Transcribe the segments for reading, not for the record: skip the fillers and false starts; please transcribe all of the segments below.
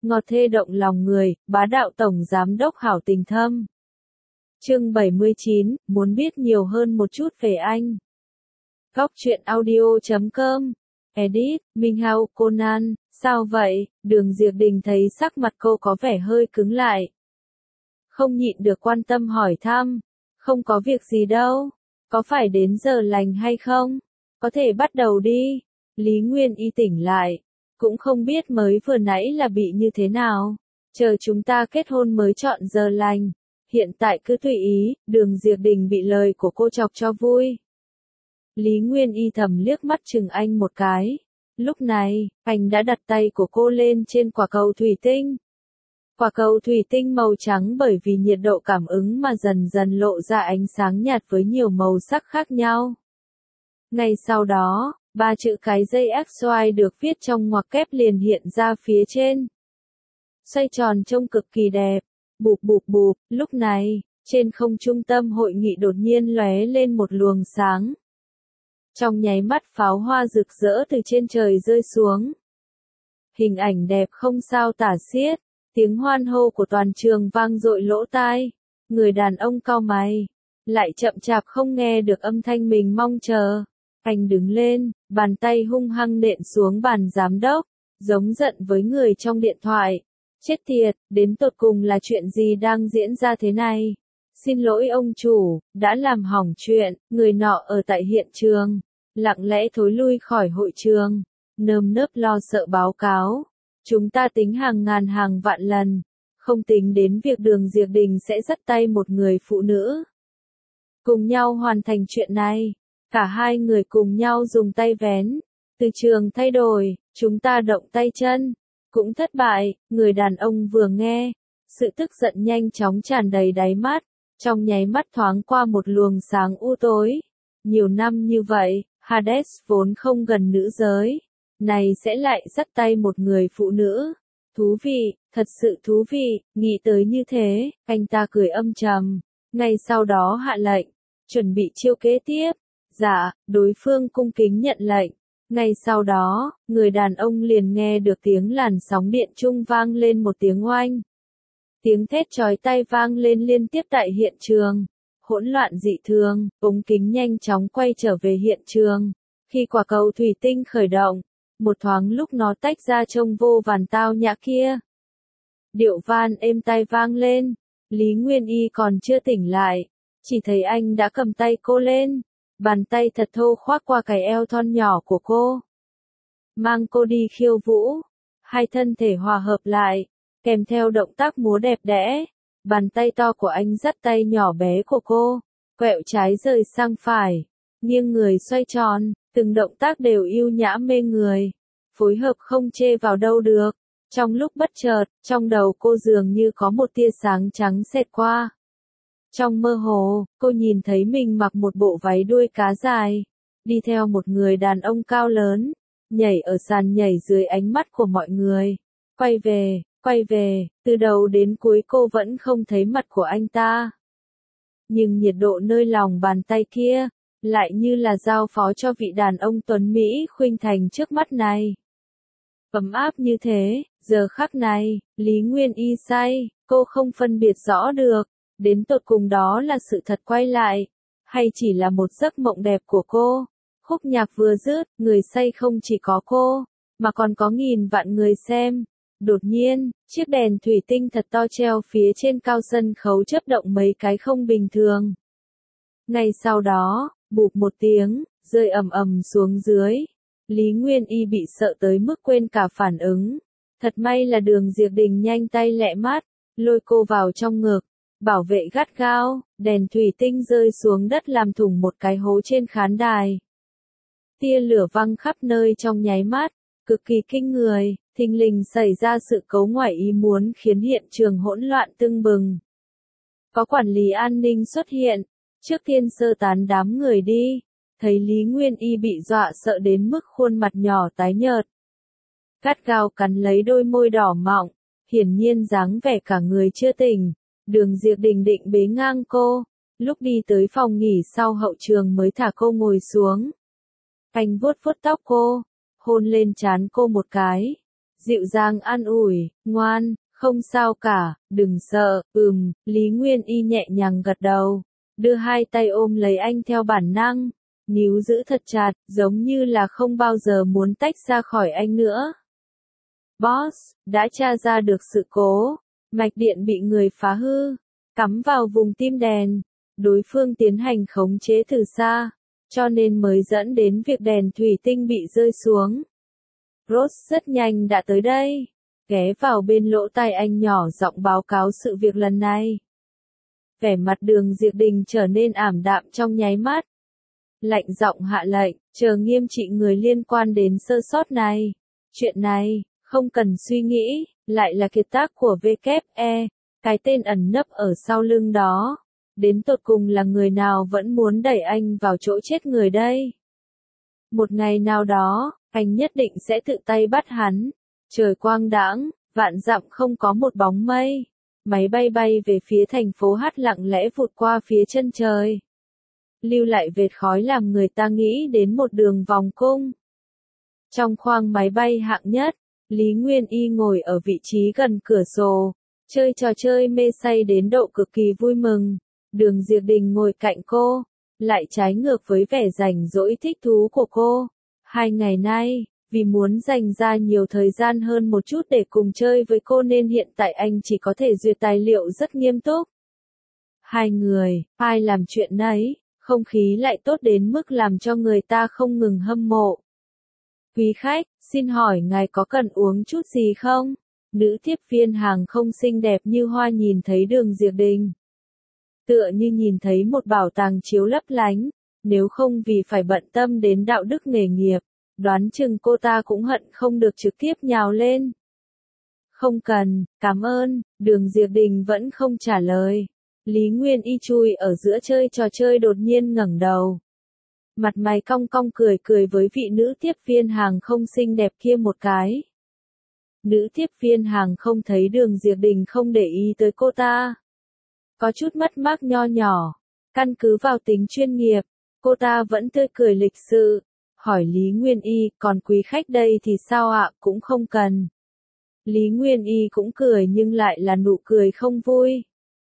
ngọt thê động lòng người, bá đạo tổng giám đốc hảo tình thâm. Chương 79, muốn biết nhiều hơn một chút về anh. Góc truyện audio.com. Edit, Minh Hao, Conan, sao vậy? Đường Diệp Đình thấy sắc mặt cô có vẻ hơi cứng lại. Không nhịn được quan tâm hỏi thăm. Không có việc gì đâu. Có phải đến giờ lành hay không? Có thể bắt đầu đi. Lý Nguyên Y tỉnh lại. Cũng không biết mới vừa nãy là bị như thế nào. Chờ chúng ta kết hôn mới chọn giờ lành. Hiện tại cứ tùy ý, Đường Diệp Đình bị lời của cô chọc cho vui. Lý Nguyên Y thầm liếc mắt chừng anh một cái. Lúc này, anh đã đặt tay của cô lên trên quả cầu thủy tinh. Quả cầu thủy tinh màu trắng bởi vì nhiệt độ cảm ứng mà dần dần lộ ra ánh sáng nhạt với nhiều màu sắc khác nhau. Ngay sau đó, 3 chữ cái dây XY được viết trong ngoặc kép liền hiện ra phía trên. Xoay tròn trông cực kỳ đẹp. Bụp bụp bụp, lúc này, trên không trung tâm hội nghị đột nhiên lóe lên một luồng sáng. Trong nháy mắt pháo hoa rực rỡ từ trên trời rơi xuống. Hình ảnh đẹp không sao tả xiết, tiếng hoan hô của toàn trường vang dội lỗ tai. Người đàn ông cau mày, lại chậm chạp không nghe được âm thanh mình mong chờ. Anh đứng lên, bàn tay hung hăng nện xuống bàn giám đốc, giống giận với người trong điện thoại. Chết tiệt, đến tột cùng là chuyện gì đang diễn ra thế này? Xin lỗi ông chủ, đã làm hỏng chuyện. Người nọ ở tại hiện trường, lặng lẽ thối lui khỏi hội trường, nơm nớp lo sợ báo cáo. Chúng ta tính hàng ngàn hàng vạn lần, không tính đến việc Đường Diệp Đình sẽ dắt tay một người phụ nữ. Cùng nhau hoàn thành chuyện này, cả hai người cùng nhau dùng tay vén. Từ trường thay đổi, chúng ta động tay chân. Cũng thất bại, người đàn ông vừa nghe, sự tức giận nhanh chóng tràn đầy đáy mắt, trong nháy mắt thoáng qua một luồng sáng u tối. Nhiều năm như vậy, Hades vốn không gần nữ giới, này sẽ lại dắt tay một người phụ nữ. Thú vị, thật sự thú vị, nghĩ tới như thế, anh ta cười âm trầm, ngay sau đó hạ lệnh, chuẩn bị chiêu kế tiếp. Dạ, đối phương cung kính nhận lệnh. Ngay sau đó, người đàn ông liền nghe được tiếng làn sóng điện trung vang lên một tiếng oanh. Tiếng thét chói tai vang lên liên tiếp tại hiện trường. Hỗn loạn dị thường, ống kính nhanh chóng quay trở về hiện trường. Khi quả cầu thủy tinh khởi động, một thoáng lúc nó tách ra trông vô vàn tao nhã kia. Điệu van êm tai vang lên, Lý Nguyên Y còn chưa tỉnh lại, chỉ thấy anh đã cầm tay cô lên. Bàn tay thật thô khoác qua cái eo thon nhỏ của cô. Mang cô đi khiêu vũ. Hai thân thể hòa hợp lại, kèm theo động tác múa đẹp đẽ. Bàn tay to của anh dắt tay nhỏ bé của cô, quẹo trái rời sang phải, nghiêng người xoay tròn, từng động tác đều yêu nhã mê người. Phối hợp không chê vào đâu được. Trong lúc bất chợt, trong đầu cô dường như có một tia sáng trắng xẹt qua. Trong mơ hồ, cô nhìn thấy mình mặc một bộ váy đuôi cá dài, đi theo một người đàn ông cao lớn, nhảy ở sàn nhảy dưới ánh mắt của mọi người. Quay về, từ đầu đến cuối cô vẫn không thấy mặt của anh ta. Nhưng nhiệt độ nơi lòng bàn tay kia, lại như là giao phó cho vị đàn ông tuấn Mỹ khuynh thành trước mắt này. Ấm áp như thế, giờ khắc này, Lý Nguyên Y say, cô không phân biệt rõ được. Đến tột cùng đó là sự thật quay lại, hay chỉ là một giấc mộng đẹp của cô. Khúc nhạc vừa dứt, người say không chỉ có cô, mà còn có nghìn vạn người xem. Đột nhiên, chiếc đèn thủy tinh thật to treo phía trên cao sân khấu chớp động mấy cái không bình thường. Ngay sau đó, bụp một tiếng, rơi ầm ầm xuống dưới. Lý Nguyên Y bị sợ tới mức quên cả phản ứng. Thật may là Đường Diệp Đình nhanh tay lẹ mắt, lôi cô vào trong ngực. Bảo vệ gắt gao, đèn thủy tinh rơi xuống đất làm thủng một cái hố trên khán đài. Tia lửa văng khắp nơi trong nháy mắt, cực kỳ kinh người, thình lình xảy ra sự cố ngoài ý muốn khiến hiện trường hỗn loạn tưng bừng. Có quản lý an ninh xuất hiện, trước tiên sơ tán đám người đi, thấy Lý Nguyên Y bị dọa sợ đến mức khuôn mặt nhỏ tái nhợt. Gắt gao cắn lấy đôi môi đỏ mọng, hiển nhiên dáng vẻ cả người chưa tỉnh. Đường Diệp Đình định bế ngang cô, lúc đi tới phòng nghỉ sau hậu trường mới thả cô ngồi xuống. Anh vuốt vuốt tóc cô, hôn lên trán cô một cái. dịu dàng an ủi, ngoan, không sao cả, đừng sợ, Lý Nguyên Y nhẹ nhàng gật đầu, đưa hai tay ôm lấy anh theo bản năng, níu giữ thật chặt, giống như là không bao giờ muốn tách ra khỏi anh nữa. Boss, đã tra ra được sự cố, mạch điện bị người phá hư, cắm vào vùng tim đèn, đối phương tiến hành khống chế từ xa, cho nên mới dẫn đến việc đèn thủy tinh bị rơi xuống. Ross rất nhanh đã tới đây, ghé vào bên lỗ tai anh nhỏ giọng báo cáo sự việc lần này. Vẻ mặt Đường Diệp Đình trở nên ảm đạm trong nháy mắt. Lạnh giọng hạ lệnh, chờ nghiêm trị người liên quan đến sơ sót này. Chuyện này, không cần suy nghĩ, lại là kiệt tác của WE, cái tên ẩn nấp ở sau lưng đó. Đến tột cùng là người nào vẫn muốn đẩy anh vào chỗ chết người đây? Một ngày nào đó, anh nhất định sẽ tự tay bắt hắn. Trời quang đãng, vạn dặm không có một bóng mây. Máy bay bay về phía thành phố Hát lặng lẽ vụt qua phía chân trời. Lưu lại vệt khói làm người ta nghĩ đến một đường vòng cung. Trong khoang máy bay hạng nhất, Lý Nguyên Y ngồi ở vị trí gần cửa sổ, chơi trò chơi mê say đến độ cực kỳ vui mừng. Đường Diệp Đình ngồi cạnh cô, lại trái ngược với vẻ rảnh rỗi thích thú của cô. 2 ngày nay, vì muốn dành ra nhiều thời gian hơn một chút để cùng chơi với cô nên hiện tại anh chỉ có thể duyệt tài liệu rất nghiêm túc. Hai người, ai làm chuyện nấy, không khí lại tốt đến mức làm cho người ta không ngừng hâm mộ. Quý khách, xin hỏi ngài có cần uống chút gì không? Nữ tiếp viên hàng không xinh đẹp như hoa nhìn thấy Đường Diệp Đình. Tựa như nhìn thấy một bảo tàng chiếu lấp lánh, nếu không vì phải bận tâm đến đạo đức nghề nghiệp, đoán chừng cô ta cũng hận không được trực tiếp nhào lên. Không cần, cảm ơn, Đường Diệp Đình vẫn không trả lời. Lý Nguyên Y chui ở giữa chơi trò chơi đột nhiên ngẩng đầu. Mặt mày cong cong cười cười với vị nữ tiếp viên hàng không xinh đẹp kia một cái. Nữ tiếp viên hàng không thấy Đường Diệp Đình không để ý tới cô ta. Có chút mất mát nho nhỏ, căn cứ vào tính chuyên nghiệp, cô ta vẫn tươi cười lịch sự, hỏi Lý Nguyên Y, còn quý khách đây thì sao ạ, cũng không cần. Lý Nguyên Y cũng cười nhưng lại là nụ cười không vui.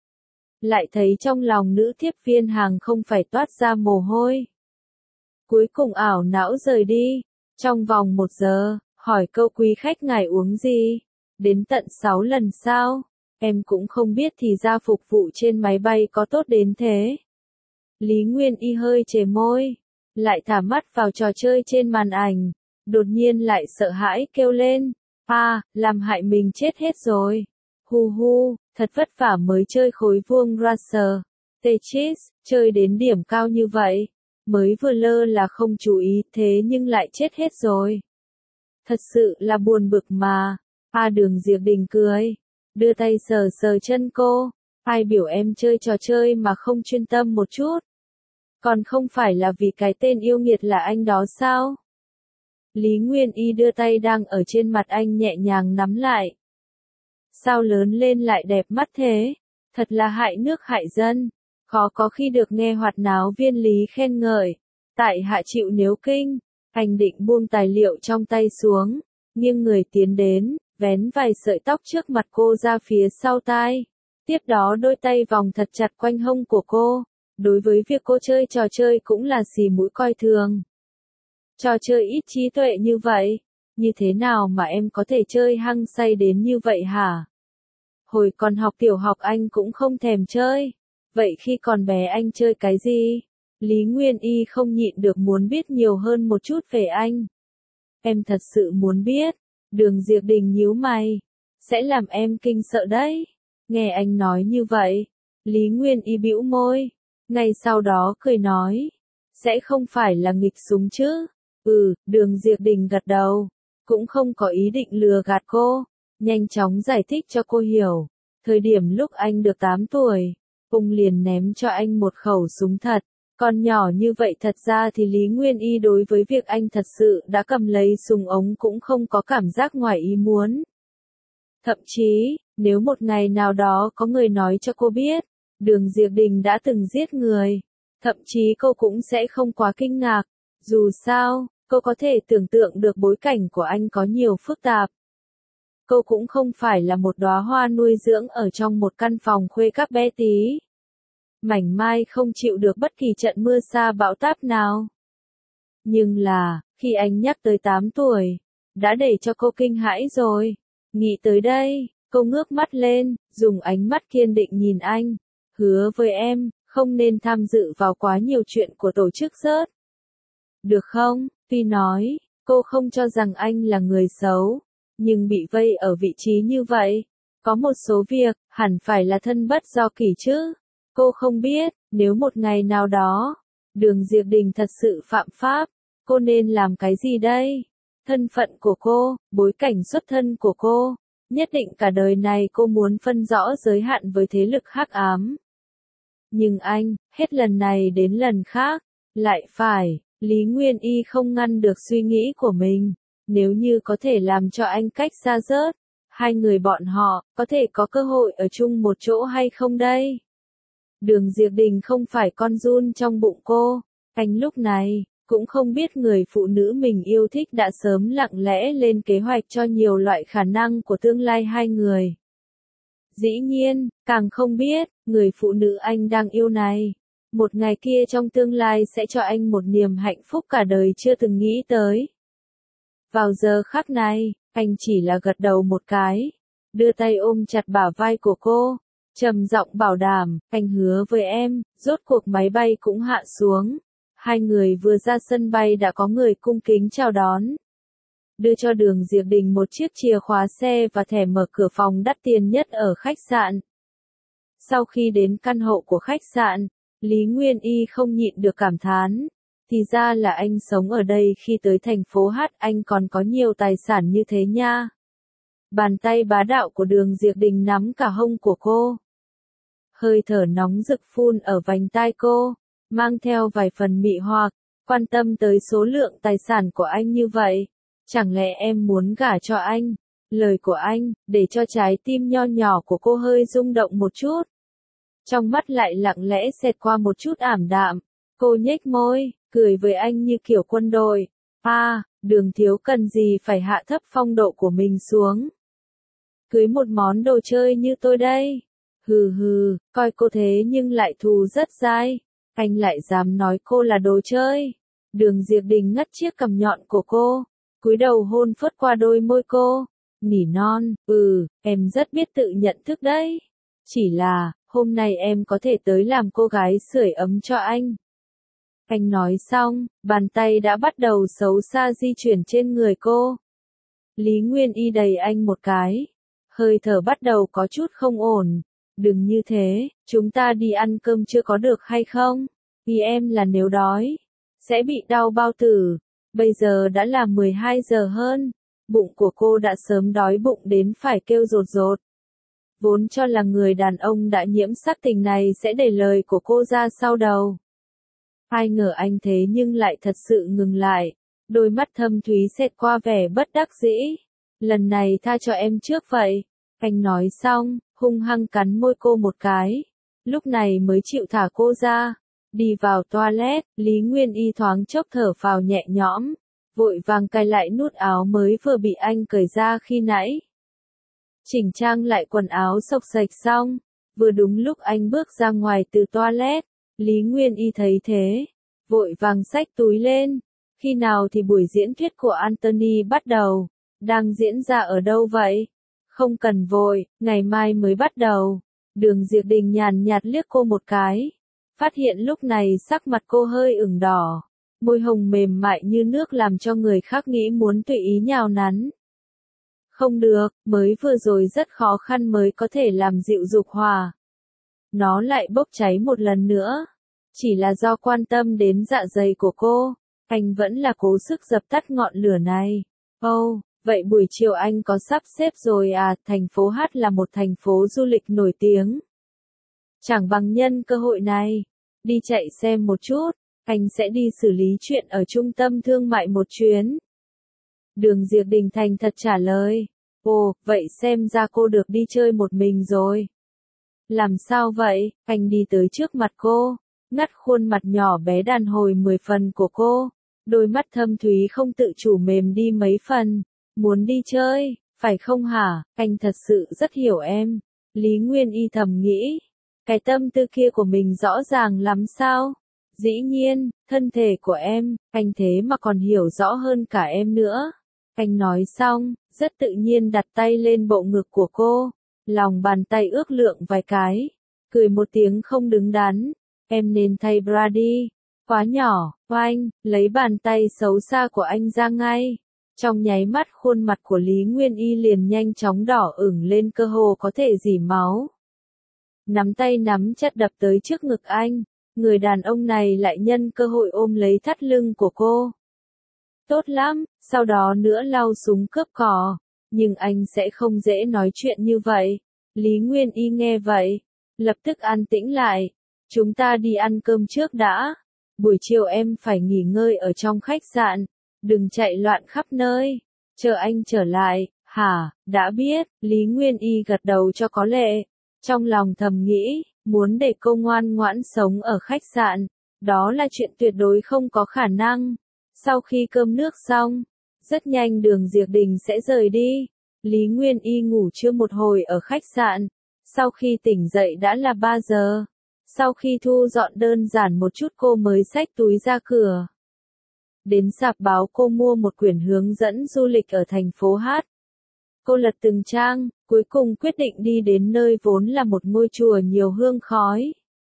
Lại thấy trong lòng nữ tiếp viên hàng không phải toát ra mồ hôi. Cuối cùng ảo não rời đi, trong vòng 1 giờ, hỏi câu quý khách ngài uống gì, đến tận 6 lần sao? Em cũng không biết thì ra phục vụ trên máy bay có tốt đến thế. Lý Nguyên Y hơi chề môi, lại thả mắt vào trò chơi trên màn ảnh, đột nhiên lại sợ hãi kêu lên, làm hại mình chết hết rồi. Hu hu, thật vất vả mới chơi khối vuông Racer, Tetris, chơi đến điểm cao như vậy, mới vừa lơ là không chú ý thế nhưng lại chết hết rồi. Thật sự là buồn bực mà. Đường Diệp Đình cười, đưa tay sờ sờ chân cô, ai biểu em chơi trò chơi mà không chuyên tâm một chút. Còn không phải là vì cái tên yêu nghiệt là anh đó sao? Lý Nguyên Y đưa tay đang ở trên mặt anh nhẹ nhàng nắm lại. Sao lớn lên lại đẹp mắt thế? Thật là hại nước hại dân. Khó có khi được nghe hoạt náo viên Lý khen ngợi. Tại hạ chịu nếu kinh. Anh định buông tài liệu trong tay xuống, nghiêng người tiến đến, vén vài sợi tóc trước mặt cô ra phía sau tai. Tiếp đó đôi tay vòng thật chặt quanh hông của cô. Đối với việc cô chơi trò chơi cũng là xì mũi coi thường. Trò chơi ít trí tuệ như vậy, như thế nào mà em có thể chơi hăng say đến như vậy hả? Hồi còn học tiểu học anh cũng không thèm chơi. Vậy khi còn bé anh chơi cái gì? Lý Nguyên Y không nhịn được muốn biết nhiều hơn một chút về anh. Em thật sự muốn biết. Đường Diệp Đình nhíu mày. Sẽ làm em kinh sợ đấy. Nghe anh nói như vậy. Lý Nguyên Y bĩu môi. Ngay sau đó cười nói. Sẽ không phải là nghịch súng chứ? Đường Diệp Đình gật đầu. Cũng không có ý định lừa gạt cô. Nhanh chóng giải thích cho cô hiểu. Thời điểm lúc anh được 8 tuổi, ông liền ném cho anh một khẩu súng thật. Còn nhỏ như vậy thật ra thì Lý Nguyên Y đối với việc anh thật sự đã cầm lấy súng ống cũng không có cảm giác ngoài ý muốn. Thậm chí, nếu một ngày nào đó có người nói cho cô biết, Đường Diệp Đình đã từng giết người, thậm chí cô cũng sẽ không quá kinh ngạc. Dù sao, cô có thể tưởng tượng được bối cảnh của anh có nhiều phức tạp. Cô cũng không phải là một đóa hoa nuôi dưỡng ở trong một căn phòng khuê các bé tí. Mảnh mai không chịu được bất kỳ trận mưa sa bão táp nào. Nhưng là, khi anh nhắc tới 8 tuổi, đã để cho cô kinh hãi rồi. Nghĩ tới đây, cô ngước mắt lên, dùng ánh mắt kiên định nhìn anh. Hứa với em, không nên tham dự vào quá nhiều chuyện của tổ chức rớt. Được không? Tuy nói, cô không cho rằng anh là người xấu, nhưng bị vây ở vị trí như vậy, có một số việc, hẳn phải là thân bất do kỷ chứ. Cô không biết, nếu một ngày nào đó, Đường Diệp Đình thật sự phạm pháp, cô nên làm cái gì đây? Thân phận của cô, bối cảnh xuất thân của cô, nhất định cả đời này cô muốn phân rõ giới hạn với thế lực hắc ám. Nhưng anh, hết lần này đến lần khác, lại phải, Lý Nguyên Y không ngăn được suy nghĩ của mình. Nếu như có thể làm cho anh cách xa rớt, hai người bọn họ, có thể có cơ hội ở chung một chỗ hay không đây? Đường Diệp Đình không phải con giun trong bụng cô, anh lúc này, cũng không biết người phụ nữ mình yêu thích đã sớm lặng lẽ lên kế hoạch cho nhiều loại khả năng của tương lai hai người. Dĩ nhiên, càng không biết, người phụ nữ anh đang yêu này, một ngày kia trong tương lai sẽ cho anh một niềm hạnh phúc cả đời chưa từng nghĩ tới. Vào giờ khắc này, anh chỉ là gật đầu một cái, đưa tay ôm chặt bả vai của cô, trầm giọng bảo đảm, anh hứa với em, rốt cuộc máy bay cũng hạ xuống. Hai người vừa ra sân bay đã có người cung kính chào đón. Đưa cho Đường Diệp Đình một chiếc chìa khóa xe và thẻ mở cửa phòng đắt tiền nhất ở khách sạn. Sau khi đến căn hộ của khách sạn, Lý Nguyên Y không nhịn được cảm thán. Thì ra là anh sống ở đây khi tới thành phố Hát anh còn có nhiều tài sản như thế nha. Bàn tay bá đạo của Đường Diệp Đình nắm cả hông của cô. Hơi thở nóng rực phun ở vành tai cô, mang theo vài phần mị hoặc, quan tâm tới số lượng tài sản của anh như vậy. Chẳng lẽ em muốn gả cho anh? Lời của anh, để cho trái tim nho nhỏ của cô hơi rung động một chút. Trong mắt lại lặng lẽ xẹt qua một chút ảm đạm. Cô nhếch môi, cười với anh như kiểu quân đội. Đường thiếu cần gì phải hạ thấp phong độ của mình xuống. Cưới một món đồ chơi như tôi đây. Hừ hừ, coi cô thế nhưng lại thù rất dai. Anh lại dám nói cô là đồ chơi. Đường Diệp Đình ngắt chiếc cằm nhọn của cô, cúi đầu hôn phớt qua đôi môi cô. Nỉ non, em rất biết tự nhận thức đấy. Chỉ là, hôm nay em có thể tới làm cô gái sưởi ấm cho anh. Anh nói xong, bàn tay đã bắt đầu xấu xa di chuyển trên người cô. Lý Nguyên Y đẩy anh một cái. Hơi thở bắt đầu có chút không ổn. Đừng như thế, chúng ta đi ăn cơm chưa có được hay không? Vì em là nếu đói, sẽ bị đau bao tử. Bây giờ đã là 12 giờ hơn. Bụng của cô đã sớm đói bụng đến phải kêu rột rột. Vốn cho là người đàn ông đã nhiễm sắc tình này sẽ để lời của cô ra sau đầu. Ai ngờ anh thế nhưng lại thật sự ngừng lại. Đôi mắt thâm thúy xẹt qua vẻ bất đắc dĩ. Lần này tha cho em trước vậy. Anh nói xong, hung hăng cắn môi cô một cái. Lúc này mới chịu thả cô ra. Đi vào toilet, Lý Nguyên Y thoáng chốc thở phào nhẹ nhõm. Vội vàng cài lại nút áo mới vừa bị anh cởi ra khi nãy. Chỉnh trang lại quần áo xộc xệch xong. Vừa đúng lúc anh bước ra ngoài từ toilet. Lý Nguyên Y thấy thế. Vội vàng xách túi lên. Khi nào thì buổi diễn thuyết của Anthony bắt đầu? Đang diễn ra ở đâu vậy? Không cần vội, ngày mai mới bắt đầu. Đường Diệp Đình nhàn nhạt liếc cô một cái. Phát hiện lúc này sắc mặt cô hơi ửng đỏ. Môi hồng mềm mại như nước làm cho người khác nghĩ muốn tùy ý nhào nắn. Không được, mới vừa rồi rất khó khăn mới có thể làm dịu dục hỏa. Nó lại bốc cháy một lần nữa. Chỉ là do quan tâm đến dạ dày của cô, anh vẫn là cố sức dập tắt ngọn lửa này. Vậy buổi chiều anh có sắp xếp rồi à? Thành phố Hát là một thành phố du lịch nổi tiếng. Chẳng bằng nhân cơ hội này, đi chạy xem một chút, anh sẽ đi xử lý chuyện ở trung tâm thương mại một chuyến. Đường Diệp Đình thành thật trả lời. Vậy xem ra cô được đi chơi một mình rồi. Làm sao vậy? Anh đi tới trước mặt cô, ngắt khuôn mặt nhỏ bé đàn hồi 10 phần của cô. Đôi mắt thâm thúy không tự chủ mềm đi mấy phần. Muốn đi chơi, Phải không hả, anh thật sự rất hiểu em. Lý Nguyên Y thầm nghĩ, cái tâm tư kia của mình rõ ràng lắm sao? Dĩ nhiên, thân thể của em, anh thế mà còn hiểu rõ hơn cả em nữa. Anh nói xong, rất tự nhiên đặt tay lên bộ ngực của cô, lòng bàn tay ước lượng vài cái, cười một tiếng không đứng đắn, em nên thay bra đi, quá nhỏ, oanh, lấy bàn tay xấu xa của anh ra ngay. Trong nháy mắt khuôn mặt của Lý Nguyên Y liền nhanh chóng đỏ ửng lên cơ hồ có thể rỉ máu. Nắm tay nắm chặt đập tới trước ngực anh, người đàn ông này lại nhân cơ hội ôm lấy thắt lưng của cô. Tốt lắm, sau đó nữa lau súng cướp cò, nhưng anh sẽ không dễ nói chuyện như vậy. Lý Nguyên Y nghe vậy, lập tức an tĩnh lại, chúng ta đi ăn cơm trước đã, buổi chiều em phải nghỉ ngơi ở trong khách sạn, đừng chạy loạn khắp nơi, chờ anh trở lại, hả, đã biết, Lý Nguyên Y gật đầu cho có lệ, trong lòng thầm nghĩ, muốn để cô ngoan ngoãn sống ở khách sạn, đó là chuyện tuyệt đối không có khả năng. Sau khi cơm nước xong, rất nhanh Đường Diệp Đình sẽ rời đi. Lý Nguyên Y ngủ trưa một hồi ở khách sạn. Sau khi tỉnh dậy đã là 3 giờ. Sau khi thu dọn đơn giản một chút cô mới xách túi ra cửa. Đến sạp báo cô mua một quyển hướng dẫn du lịch ở thành phố Hát. Cô lật từng trang, cuối cùng quyết định đi đến nơi vốn là một ngôi chùa nhiều hương khói.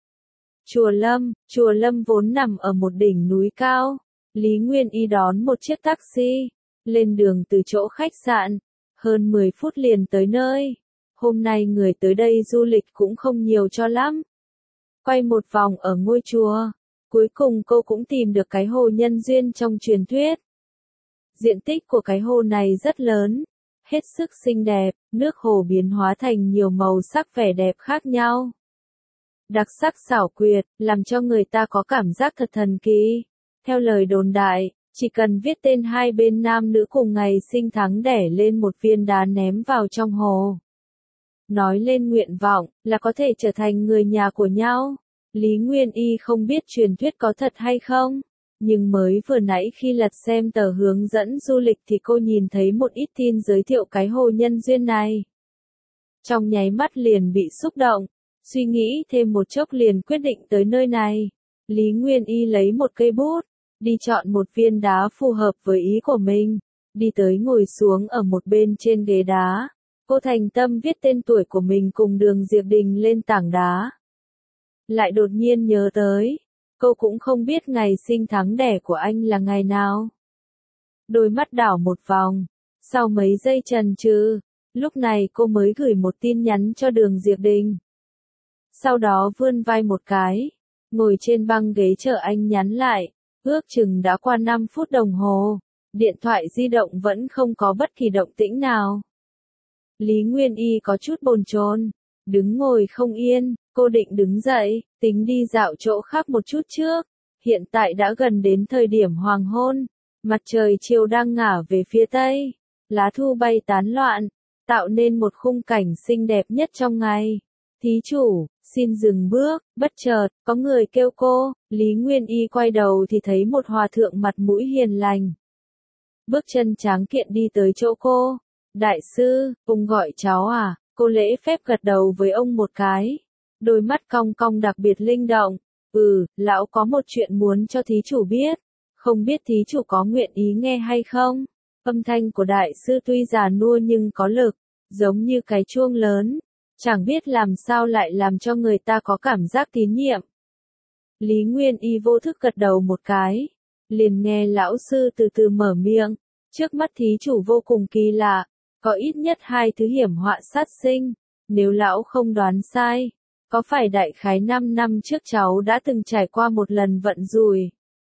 Chùa Lâm vốn nằm ở một đỉnh núi cao. Lý Nguyên Y đón một chiếc taxi, lên đường từ chỗ khách sạn, hơn 10 phút liền tới nơi. Hôm nay người tới đây du lịch cũng không nhiều cho lắm. Quay một vòng ở ngôi chùa, cuối cùng cô cũng tìm được cái hồ nhân duyên trong truyền thuyết. Diện tích của cái hồ này rất lớn, hết sức xinh đẹp, nước hồ biến hóa thành nhiều màu sắc vẻ đẹp khác nhau. Đặc sắc xảo quyệt, làm cho người ta có cảm giác thật thần kỳ. Theo lời đồn đại, chỉ cần viết tên hai bên nam nữ cùng ngày sinh tháng đẻ lên một viên đá ném vào trong hồ. Nói lên nguyện vọng, là có thể trở thành người nhà của nhau. Lý Nguyên Y không biết truyền thuyết có thật hay không, nhưng mới vừa nãy khi lật xem tờ hướng dẫn du lịch thì cô nhìn thấy một ít tin giới thiệu cái hồ nhân duyên này. Trong nháy mắt liền bị xúc động, suy nghĩ thêm một chốc liền quyết định tới nơi này. Lý Nguyên Y lấy một cây bút, đi chọn một viên đá phù hợp với ý của mình, đi tới ngồi xuống ở một bên trên ghế đá. Cô thành tâm viết tên tuổi của mình cùng Đường Diệp Đình lên tảng đá. Lại đột nhiên nhớ tới, cô cũng không biết ngày sinh tháng đẻ của anh là ngày nào. Đôi mắt đảo một vòng, sau mấy giây chần chừ, lúc này cô mới gửi một tin nhắn cho Đường Diệp Đình. Sau đó vươn vai một cái, ngồi trên băng ghế chờ anh nhắn lại. Ước chừng đã qua 5 phút đồng hồ, điện thoại di động vẫn không có bất kỳ động tĩnh nào. Lý Nguyên Y có chút bồn chồn, đứng ngồi không yên, cô định đứng dậy, tính đi dạo chỗ khác một chút trước. Hiện tại đã gần đến thời điểm hoàng hôn, mặt trời chiều đang ngả về phía tây, lá thu bay tán loạn, tạo nên một khung cảnh xinh đẹp nhất trong ngày. Thí chủ, xin dừng bước, bất chợt, có người kêu cô, Lý Nguyên Y quay đầu thì thấy một hòa thượng mặt mũi hiền lành. Bước chân tráng kiện đi tới chỗ cô, đại sư, ông gọi cháu à, cô lễ phép gật đầu với ông một cái, đôi mắt cong cong đặc biệt linh động, lão có một chuyện muốn cho thí chủ biết, không biết thí chủ có nguyện ý nghe hay không? Âm thanh của đại sư tuy già nua nhưng có lực, giống như cái chuông lớn. Chẳng biết làm sao lại làm cho người ta có cảm giác tín nhiệm. Lý Nguyên Y vô thức gật đầu một cái, liền nghe lão sư từ từ mở miệng, trước mắt thí chủ vô cùng kỳ lạ, có ít nhất 2 thứ hiểm họa sát sinh, nếu lão không đoán sai, có phải đại khái 5 năm trước cháu đã từng trải qua một lần vận rủi.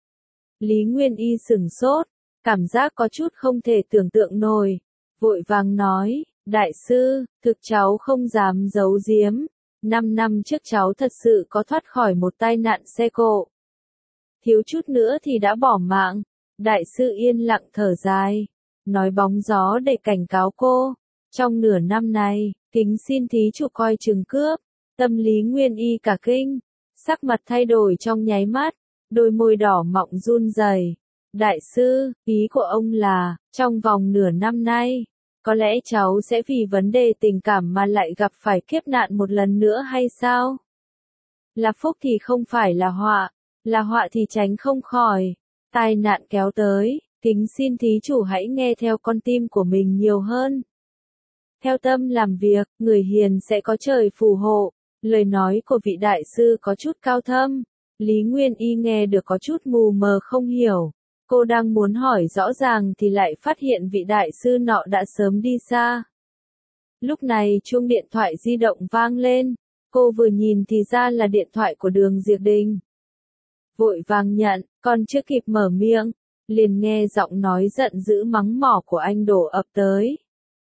Lý Nguyên Y sửng sốt, cảm giác có chút không thể tưởng tượng nổi, vội vàng nói. Đại sư, thực cháu không dám giấu giếm, 5 năm trước cháu thật sự có thoát khỏi một tai nạn xe cộ. Thiếu chút nữa thì đã bỏ mạng, đại sư yên lặng thở dài, nói bóng gió để cảnh cáo cô. Trong nửa năm này, kính xin thí chủ coi chừng cướp, tâm lý Nguyên Y cả kinh, sắc mặt thay đổi trong nháy mắt, đôi môi đỏ mọng run rẩy. Đại sư, ý của ông là, trong vòng nửa năm nay, Có lẽ cháu sẽ vì vấn đề tình cảm mà lại gặp phải kiếp nạn một lần nữa hay sao? Là phúc thì không phải là họa thì tránh không khỏi. Tai nạn kéo tới, kính xin thí chủ hãy nghe theo con tim của mình nhiều hơn. Theo tâm làm việc, người hiền sẽ có trời phù hộ. Lời nói của vị đại sư có chút cao thâm. Lý Nguyên Y nghe được có chút mù mờ không hiểu. Cô đang muốn hỏi rõ ràng thì lại phát hiện vị đại sư nọ đã sớm đi xa. Lúc này chuông điện thoại di động vang lên. Cô vừa nhìn thì ra là điện thoại của Đường Diệp Đình. Vội vàng nhận, còn chưa kịp mở miệng, liền nghe giọng nói giận dữ mắng mỏ của anh đổ ập tới.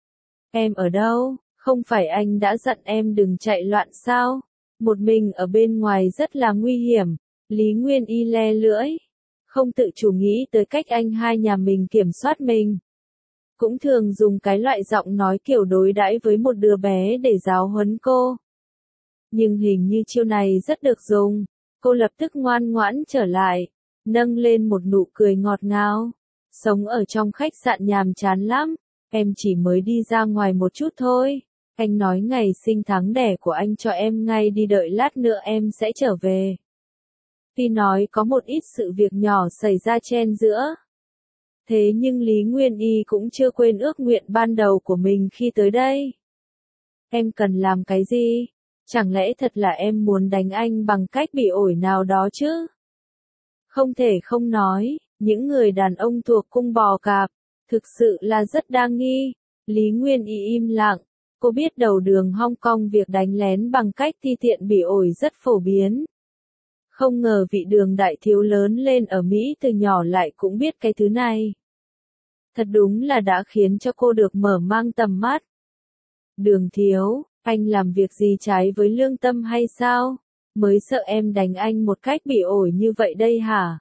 Em ở đâu? Không phải anh đã dặn em đừng chạy loạn sao? Một mình ở bên ngoài rất là nguy hiểm. Lý Nguyên Y le lưỡi. Không tự chủ nghĩ tới cách anh hai nhà mình kiểm soát mình. Cũng thường dùng cái loại giọng nói kiểu đối đãi với một đứa bé để giáo huấn cô. Nhưng hình như chiêu này rất được dùng. Cô lập tức ngoan ngoãn trở lại. Nâng lên một nụ cười ngọt ngào. Sống ở trong khách sạn nhàm chán lắm. Em chỉ mới đi ra ngoài một chút thôi. Anh nói ngày sinh tháng đẻ của anh cho em ngay đi, đợi lát nữa em sẽ trở về. Tuy nói có một ít sự việc nhỏ xảy ra chen giữa. Thế nhưng Lý Nguyên Y cũng chưa quên ước nguyện ban đầu của mình khi tới đây. Em cần làm cái gì? Chẳng lẽ thật là em muốn đánh anh bằng cách bị ổi nào đó chứ? Không thể không nói, những người đàn ông thuộc cung bò cạp, thực sự là rất đa nghi. Lý Nguyên Y im lặng. Cô biết đầu đường Hong Kong việc đánh lén bằng cách ti tiện bị ổi rất phổ biến. Không ngờ vị Đường đại thiếu lớn lên ở Mỹ từ nhỏ lại cũng biết cái thứ này. Thật đúng là đã khiến cho cô được mở mang tầm mắt. Đường thiếu, anh làm việc gì trái với lương tâm hay sao? Mới sợ em đánh anh một cách bị ổi như vậy đây hả?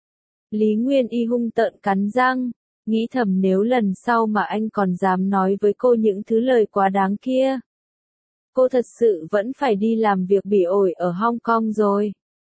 Lý Nguyên Y hung tợn cắn răng, nghĩ thầm nếu lần sau mà anh còn dám nói với cô những thứ lời quá đáng kia. Cô thật sự vẫn phải đi làm việc bị ổi ở Hong Kong rồi.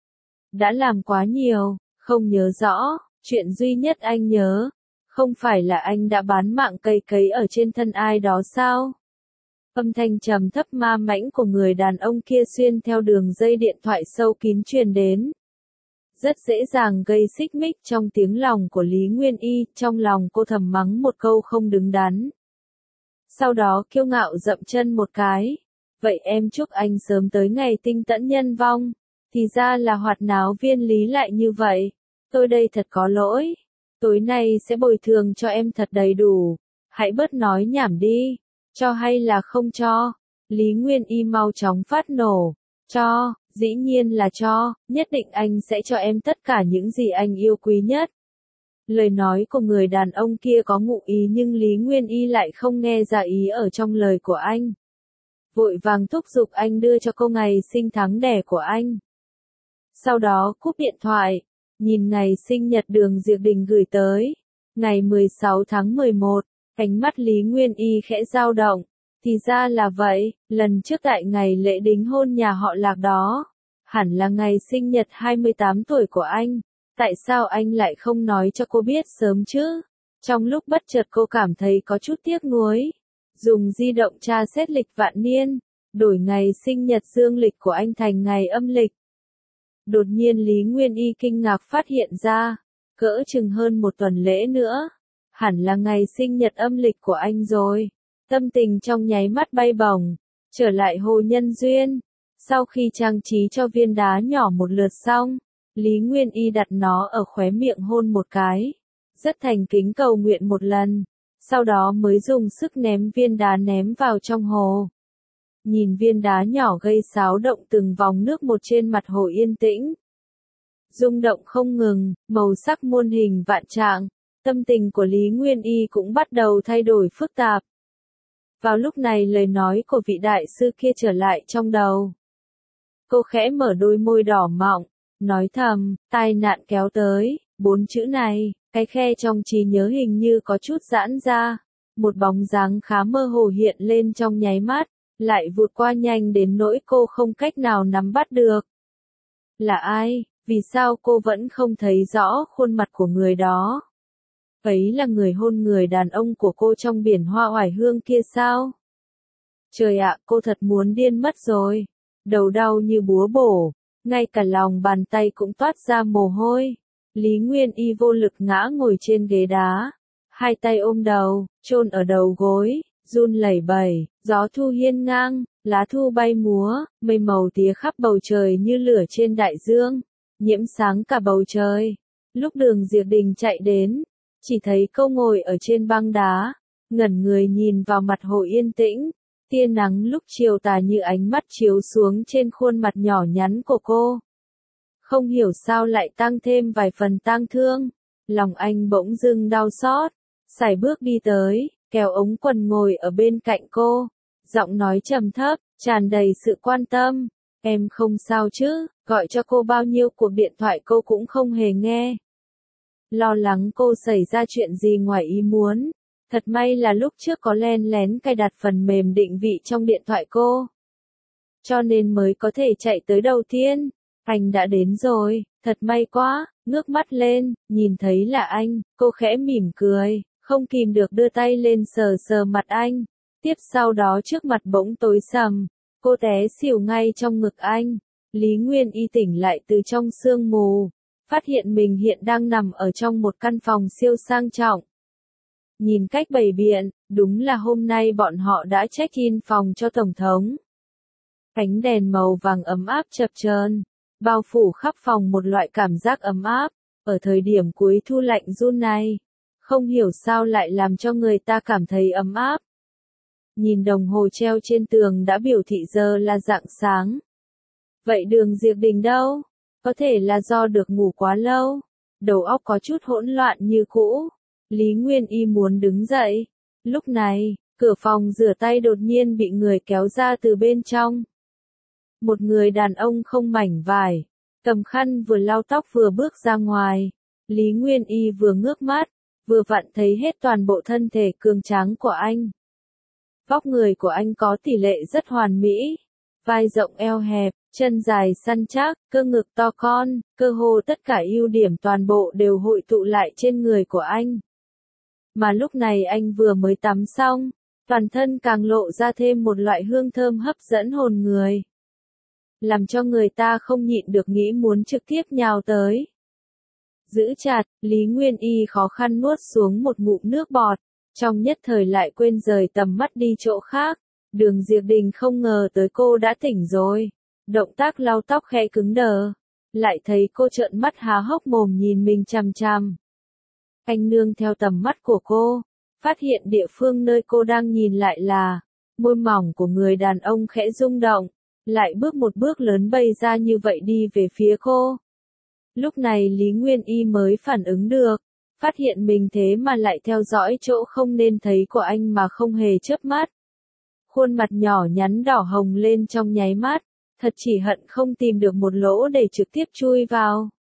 Đã làm quá nhiều, không nhớ rõ, chuyện duy nhất anh nhớ, không phải là anh đã bán mạng cây cấy ở trên thân ai đó sao? Âm thanh trầm thấp ma mãnh của người đàn ông kia xuyên theo đường dây điện thoại sâu kín truyền đến. Rất dễ dàng gây xích mích trong tiếng lòng của Lý Nguyên Y, trong lòng cô thầm mắng một câu không đứng đắn. Sau đó kiêu ngạo dậm chân một cái. Vậy em chúc anh sớm tới ngày tinh tẫn nhân vong. Thì ra là hoạt náo viên Lý lại như vậy. Tôi đây thật có lỗi. Tối nay sẽ bồi thường cho em thật đầy đủ. Hãy bớt nói nhảm đi. Cho hay là không cho? Lý Nguyên Y mau chóng phát nổ. Cho, dĩ nhiên là cho, nhất định anh sẽ cho em tất cả những gì anh yêu quý nhất. Lời nói của người đàn ông kia có ngụ ý nhưng Lý Nguyên Y lại không nghe ra ý ở trong lời của anh. Vội vàng thúc giục anh đưa cho cô ngày sinh tháng đẻ của anh. Sau đó cúp điện thoại, nhìn ngày sinh nhật Đường Diệp Đình gửi tới. Ngày 16 tháng 11, ánh mắt Lý Nguyên Y khẽ dao động. Thì ra là vậy, lần trước tại ngày lễ đính hôn nhà họ Lạc đó, hẳn là ngày sinh nhật 28 tuổi của anh. Tại sao anh lại không nói cho cô biết sớm chứ? Trong lúc bất chợt cô cảm thấy có chút tiếc nuối. Dùng di động tra xét lịch vạn niên, đổi ngày sinh nhật dương lịch của anh thành ngày âm lịch. Đột nhiên Lý Nguyên Y kinh ngạc phát hiện ra, cỡ chừng hơn một tuần lễ nữa, hẳn là ngày sinh nhật âm lịch của anh rồi. Tâm tình trong nháy mắt bay bổng, trở lại Hồ Nhân Duyên. Sau khi trang trí cho viên đá nhỏ một lượt xong, Lý Nguyên Y đặt nó ở khóe miệng hôn một cái, rất thành kính cầu nguyện một lần, sau đó mới dùng sức ném viên đá ném vào trong hồ. Nhìn viên đá nhỏ gây xáo động từng vòng nước một trên mặt hồ yên tĩnh. Rung động không ngừng, màu sắc muôn hình vạn trạng, tâm tình của Lý Nguyên Y cũng bắt đầu thay đổi phức tạp. Vào lúc này lời nói của vị đại sư kia trở lại trong đầu. Cô khẽ mở đôi môi đỏ mọng, nói thầm, tai nạn kéo tới, 4 chữ này, cái khe trong trí nhớ hình như có chút giãn ra. Một bóng dáng khá mơ hồ hiện lên trong nháy mắt, lại vụt qua nhanh đến nỗi cô không cách nào nắm bắt được. Là ai? Vì sao cô vẫn không thấy rõ khuôn mặt của người đó? Ấy là người hôn người đàn ông của cô trong biển hoa oải hương kia sao? Trời ạ, cô thật muốn điên mất rồi. Đầu đau như búa bổ, ngay cả lòng bàn tay cũng toát ra mồ hôi. Lý Nguyên Y vô lực ngã ngồi trên ghế đá, hai tay ôm đầu, chôn ở đầu gối, run lẩy bẩy, gió thu hiên ngang, lá thu bay múa, mây màu tía khắp bầu trời như lửa trên đại dương, nhiễm sáng cả bầu trời. Lúc Đường Diệp Đình chạy đến, chỉ thấy cô ngồi ở trên băng đá, ngẩn người nhìn vào mặt hồ yên tĩnh. Tia nắng lúc chiều tà như ánh mắt chiếu xuống trên khuôn mặt nhỏ nhắn của cô. Không hiểu sao lại tăng thêm vài phần tang thương. Lòng anh bỗng dưng đau xót, sải bước đi tới, kéo ống quần ngồi ở bên cạnh cô. Giọng nói trầm thấp, tràn đầy sự quan tâm. Em không sao chứ, gọi cho cô bao nhiêu cuộc điện thoại cô cũng không hề nghe. Lo lắng cô xảy ra chuyện gì ngoài ý muốn. Thật may là lúc trước có len lén cài đặt phần mềm định vị trong điện thoại cô. Cho nên mới có thể chạy tới đầu tiên. Anh đã đến rồi, thật may quá, ngước mắt lên, nhìn thấy là anh, cô khẽ mỉm cười, không kìm được đưa tay lên sờ sờ mặt anh. Tiếp sau đó trước mặt bỗng tối sầm, cô té xỉu ngay trong ngực anh. Lý Nguyên Y tỉnh lại từ trong sương mù, phát hiện mình hiện đang nằm ở trong một căn phòng siêu sang trọng. Nhìn cách bày biện, đúng là hôm nay bọn họ đã check-in phòng cho Tổng thống. Ánh đèn màu vàng ấm áp chập chờn, bao phủ khắp phòng một loại cảm giác ấm áp, ở thời điểm cuối thu lạnh run này. Không hiểu sao lại làm cho người ta cảm thấy ấm áp. Nhìn đồng hồ treo trên tường đã biểu thị giờ là rạng sáng. Vậy Đường Diệp Đình đâu? Có thể là do được ngủ quá lâu, đầu óc có chút hỗn loạn như cũ. Lý Nguyên Y muốn đứng dậy. Lúc này, cửa phòng rửa tay đột nhiên bị người kéo ra từ bên trong. Một người đàn ông không mảnh vải, cầm khăn vừa lau tóc vừa bước ra ngoài. Lý Nguyên Y vừa ngước mắt, vừa vặn thấy hết toàn bộ thân thể cường tráng của anh. Vóc người của anh có tỷ lệ rất hoàn mỹ. Vai rộng eo hẹp, chân dài săn chắc, cơ ngực to con, cơ hồ tất cả ưu điểm toàn bộ đều hội tụ lại trên người của anh. Mà lúc này anh vừa mới tắm xong, toàn thân càng lộ ra thêm một loại hương thơm hấp dẫn hồn người. Làm cho người ta không nhịn được nghĩ muốn trực tiếp nhào tới. Giữ chặt, Lý Nguyên Y khó khăn nuốt xuống một ngụm nước bọt, trong nhất thời lại quên rời tầm mắt đi chỗ khác. Đường Diệp Đình không ngờ tới cô đã tỉnh rồi. Động tác lau tóc khẽ cứng đờ. Lại thấy cô trợn mắt há hốc mồm nhìn mình chằm chằm. Anh nương theo tầm mắt của cô, phát hiện địa phương nơi cô đang nhìn lại là môi mỏng của người đàn ông khẽ rung động, lại bước một bước lớn bay ra như vậy đi về phía cô. Lúc này Lý Nguyên Y mới phản ứng được, phát hiện mình thế mà lại theo dõi chỗ không nên thấy của anh mà không hề chớp mắt. Khuôn mặt nhỏ nhắn đỏ hồng lên trong nháy mắt, thật chỉ hận không tìm được một lỗ để trực tiếp chui vào.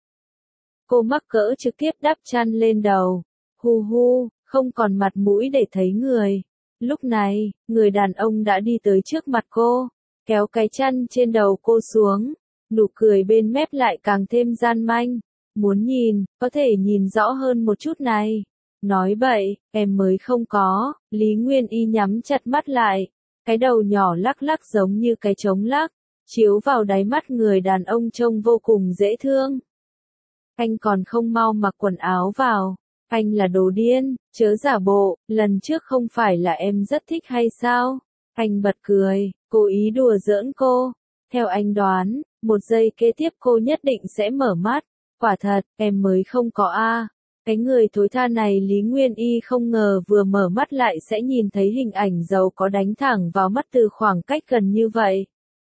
Cô mắc cỡ trực tiếp đắp chăn lên đầu, hu hu, không còn mặt mũi để thấy người. Lúc này, người đàn ông đã đi tới trước mặt cô, kéo cái chăn trên đầu cô xuống, nụ cười bên mép lại càng thêm gian manh. Muốn nhìn, có thể nhìn rõ hơn một chút này. Nói bậy, em mới không có. Lý Nguyên Y nhắm chặt mắt lại, cái đầu nhỏ lắc lắc giống như cái trống lắc, chiếu vào đáy mắt người đàn ông trông vô cùng dễ thương. Anh còn không mau mặc quần áo vào. Anh là đồ điên, chớ giả bộ, lần trước không phải là em rất thích hay sao? Anh bật cười, cố ý đùa giỡn cô. Theo anh đoán, một giây kế tiếp cô nhất định sẽ mở mắt. Quả thật, em mới không có a. Cái người thối tha này Lý Nguyên Y không ngờ vừa mở mắt lại sẽ nhìn thấy hình ảnh giàu có đánh thẳng vào mắt từ khoảng cách gần như vậy.